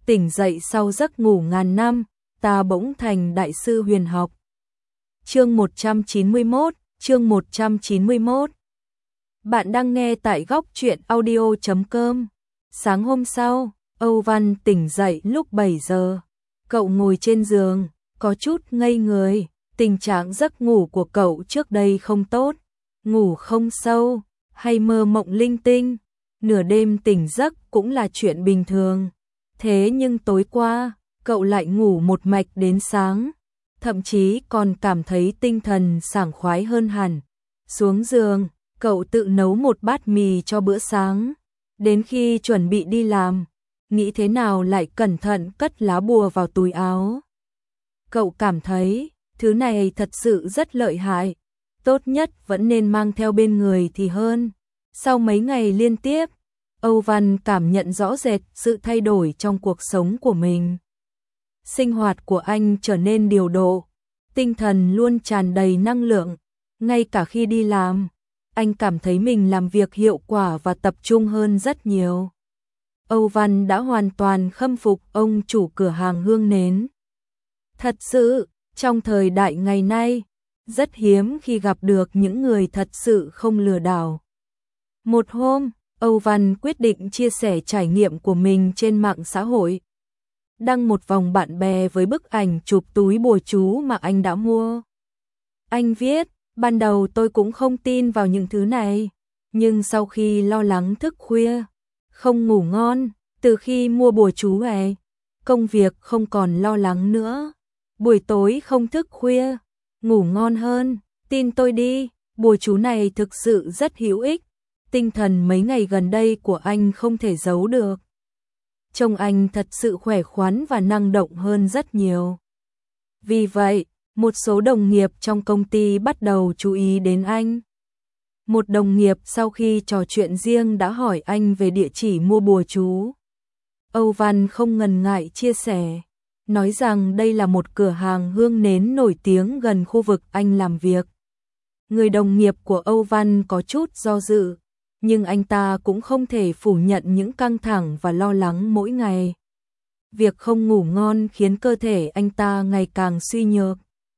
tỉnh dậy sau giấc ngủ ngàn năm, ta bỗng thành đại sư huyền học. Chương 191, chương 191. Bạn đang nghe tại góc truyện audio.com. Sáng hôm sau, Âu Văn tỉnh dậy lúc 7 giờ. Cậu ngồi trên giường, có chút ngây người, tình trạng giấc ngủ của cậu trước đây không tốt, ngủ không sâu, hay mơ mộng linh tinh, nửa đêm tỉnh giấc cũng là chuyện bình thường. Thế nhưng tối qua, cậu lại ngủ một mạch đến sáng, thậm chí còn cảm thấy tinh thần sảng khoái hơn hẳn. Xuống giường, cậu tự nấu một bát mì cho bữa sáng, đến khi chuẩn bị đi làm, nghĩ thế nào lại cẩn thận cất lá bùa vào túi áo. Cậu cảm thấy, thứ này thật sự rất lợi hại, tốt nhất vẫn nên mang theo bên người thì hơn. Sau mấy ngày liên tiếp, Âu Văn cảm nhận rõ rệt sự thay đổi trong cuộc sống của mình. Sinh hoạt của anh trở nên điều độ, tinh thần luôn tràn đầy năng lượng, ngay cả khi đi làm, anh cảm thấy mình làm việc hiệu quả và tập trung hơn rất nhiều. Âu Văn đã hoàn toàn khâm phục ông chủ cửa hàng hương nến. Thật sự, trong thời đại ngày nay, rất hiếm khi gặp được những người thật sự không lừa đảo. Một hôm, Âu Văn quyết định chia sẻ trải nghiệm của mình trên mạng xã hội. Đăng một vòng bạn bè với bức ảnh chụp túi bùa chú mà anh đã mua. Anh viết, ban đầu tôi cũng không tin vào những thứ này, nhưng sau khi lo lắng thức khuya, không ngủ ngon, từ khi mua bùa chú về, công việc không còn lo lắng nữa. Buổi tối không thức khuya, ngủ ngon hơn, tin tôi đi, bùa chú này thực sự rất hữu ích. Tinh thần mấy ngày gần đây của anh không thể giấu được. Trông anh thật sự khỏe khoắn và năng động hơn rất nhiều. Vì vậy, một số đồng nghiệp trong công ty bắt đầu chú ý đến anh. Một đồng nghiệp sau khi trò chuyện riêng đã hỏi anh về địa chỉ mua bùa chú. Âu Văn không ngần ngại chia sẻ, nói rằng đây là một cửa hàng hương nến nổi tiếng gần khu vực anh làm việc. Người đồng nghiệp của Âu Văn có chút do dự, nhưng anh ta cũng không thể phủ nhận những căng thẳng và lo lắng mỗi ngày. Việc không ngủ ngon khiến cơ thể anh ta ngày càng suy nhược.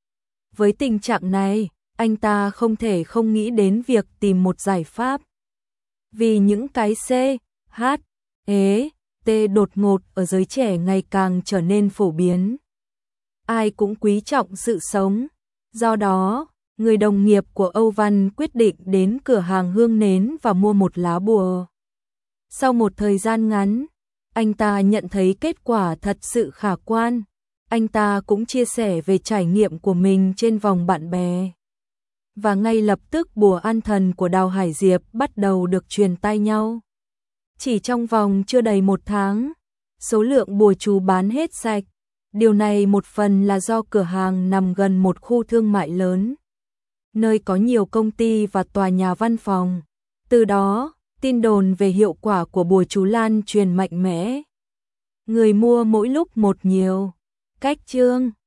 Với tình trạng này, anh ta không thể không nghĩ đến việc tìm một giải pháp. Vì những cái C, H, E, T đột ngột ở giới trẻ ngày càng trở nên phổ biến. Ai cũng quý trọng sự sống. Do đó, người đồng nghiệp của Âu Văn quyết định đến cửa hàng hương nến và mua một lá bùa. Sau một thời gian ngắn, anh ta nhận thấy kết quả thật sự khả quan. Anh ta cũng chia sẻ về trải nghiệm của mình trên vòng bạn bè. Và ngay lập tức bùa an thần của Đào Hải Diệp bắt đầu được truyền tai nhau. Chỉ trong vòng chưa đầy một tháng, số lượng bùa chú bán hết sạch. Điều này một phần là do cửa hàng nằm gần một khu thương mại lớn, nơi có nhiều công ty và tòa nhà văn phòng. Từ đó, tin đồn về hiệu quả của bùa chú lan truyền mạnh mẽ. Người mua mỗi lúc một nhiều. Cách chương